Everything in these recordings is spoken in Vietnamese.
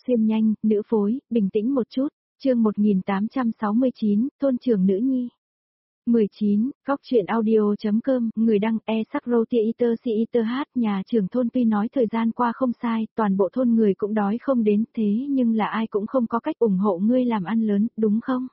xuyên nhanh, nữ phối, bình tĩnh một chút, chương 1869, thôn trưởng nữ nhi. 19, góc truyện audio.com, người đăng e-sắc-rô-tia-iter-si-iter-hát, nhà trưởng thôn tuy nói thời gian qua không sai, toàn bộ thôn người cũng đói không đến thế nhưng là ai cũng không có cách ủng hộ ngươi làm ăn lớn, đúng không?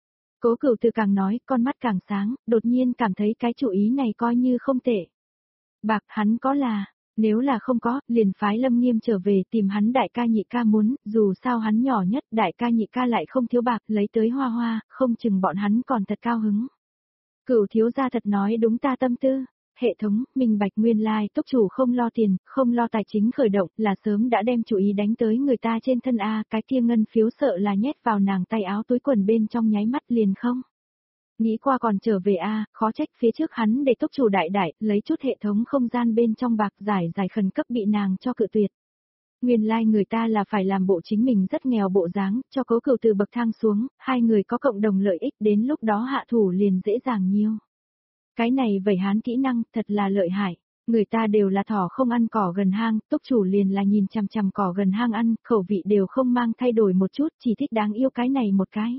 Cố Cửu Từ càng nói, con mắt càng sáng, đột nhiên cảm thấy cái chủ ý này coi như không tệ. Bạc hắn có là, nếu là không có, liền phái Lâm Nghiêm trở về tìm hắn đại ca nhị ca muốn, dù sao hắn nhỏ nhất, đại ca nhị ca lại không thiếu bạc, lấy tới hoa hoa, không chừng bọn hắn còn thật cao hứng. Cửu thiếu gia thật nói đúng ta tâm tư. Hệ thống, minh bạch nguyên lai, túc chủ không lo tiền, không lo tài chính khởi động, là sớm đã đem chủ ý đánh tới người ta trên thân A, cái kia ngân phiếu sợ là nhét vào nàng tay áo túi quần bên trong nháy mắt liền không. Nghĩ qua còn trở về A, khó trách phía trước hắn để túc chủ đại đại, lấy chút hệ thống không gian bên trong bạc giải khẩn cấp bị nàng cho cự tuyệt. Nguyên lai người ta là phải làm bộ chính mình rất nghèo bộ dáng, cho Cố Cửu từ bậc thang xuống, hai người có cộng đồng lợi ích đến lúc đó hạ thủ liền dễ dàng nhiều. Cái này vẩy hán kỹ năng thật là lợi hại, người ta đều là thỏ không ăn cỏ gần hang, túc chủ liền là nhìn chằm chằm cỏ gần hang ăn, khẩu vị đều không mang thay đổi một chút, chỉ thích đáng yêu cái này một cái.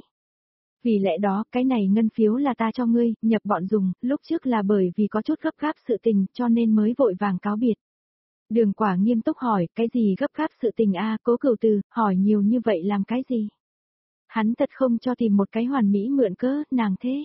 Vì lẽ đó, cái này ngân phiếu là ta cho ngươi, nhập bọn dùng, lúc trước là bởi vì có chút gấp gáp sự tình cho nên mới vội vàng cáo biệt. Đường Quả nghiêm túc hỏi, cái gì gấp gáp sự tình a? Cố Cửu Từ, hỏi nhiều như vậy làm cái gì? Hắn thật không cho tìm một cái hoàn mỹ mượn cớ, nàng thế.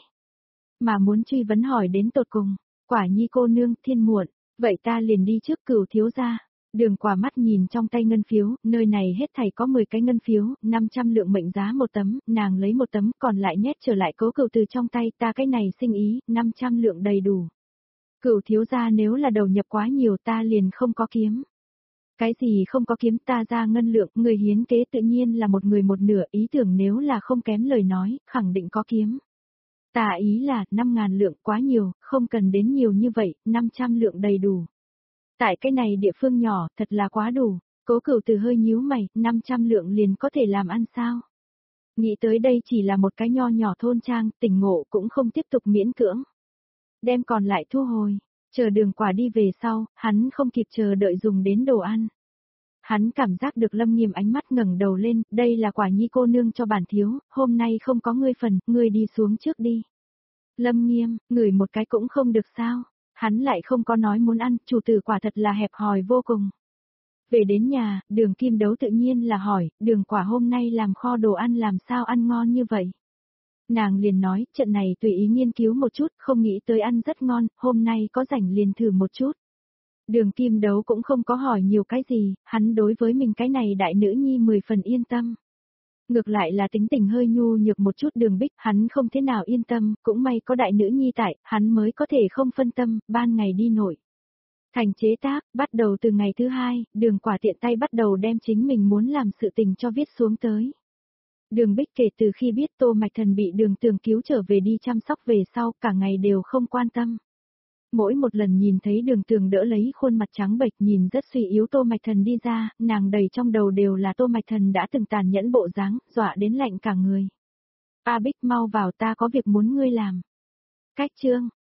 Mà muốn truy vấn hỏi đến tột cùng, Quả Nhi cô nương, thiên muộn, vậy ta liền đi trước Cửu thiếu gia. Đường Quả mắt nhìn trong tay ngân phiếu, nơi này hết thảy có 10 cái ngân phiếu, 500 lượng mệnh giá một tấm, nàng lấy một tấm, còn lại nhét trở lại Cố Cửu Từ trong tay, ta cái này sinh ý, 500 lượng đầy đủ. Cửu thiếu gia nếu là đầu nhập quá nhiều ta liền không có kiếm. Cái gì không có kiếm ta ra ngân lượng, người hiến kế tự nhiên là một người một nửa, ý tưởng nếu là không kém lời nói, khẳng định có kiếm. Ta ý là 5.000 lượng quá nhiều, không cần đến nhiều như vậy, 500 lượng đầy đủ. Tại cái này địa phương nhỏ, thật là quá đủ. Cố Cửu Từ hơi nhíu mày, 500 lượng liền có thể làm ăn sao? Nghĩ tới đây chỉ là một cái nho nhỏ thôn trang, tỉnh ngộ cũng không tiếp tục miễn cưỡng. Đem còn lại thu hồi, chờ Đường Quả đi về sau, hắn không kịp chờ đợi dùng đến đồ ăn. Hắn cảm giác được Lâm Nghiêm ánh mắt ngẩng đầu lên, đây là Quả Nhi cô nương cho bản thiếu, hôm nay không có ngươi phần, ngươi đi xuống trước đi. Lâm Nghiêm, ngửi một cái cũng không được sao, hắn lại không có nói muốn ăn, chủ tử quả thật là hẹp hòi vô cùng. Về đến nhà, Đường Kim Đấu tự nhiên là hỏi, Đường Quả hôm nay làm kho đồ ăn làm sao ăn ngon như vậy. Nàng liền nói, trận này tùy ý nghiên cứu một chút, không nghĩ tới ăn rất ngon, hôm nay có rảnh liền thử một chút. Đường Kim Đấu cũng không có hỏi nhiều cái gì, hắn đối với mình cái này đại nữ nhi 10 phần yên tâm. Ngược lại là tính tình hơi nhu nhược một chút Đường Bích, hắn không thế nào yên tâm, cũng may có đại nữ nhi tại, hắn mới có thể không phân tâm, ban ngày đi nội. Thành chế tác, bắt đầu từ ngày thứ 2, Đường Quả tiện tay bắt đầu đem chính mình muốn làm sự tình cho viết xuống tới. Đường Bích kể từ khi biết Tô Mạch Thần bị Đường Tường cứu trở về đi chăm sóc về sau, cả ngày đều không quan tâm. Mỗi một lần nhìn thấy Đường Tường đỡ lấy khuôn mặt trắng bệch nhìn rất suy yếu Tô Mạch Thần đi ra, nàng đầy trong đầu đều là Tô Mạch Thần đã từng tàn nhẫn bộ dáng, dọa đến lạnh cả người. A Bích mau vào ta có việc muốn ngươi làm. Cách chương,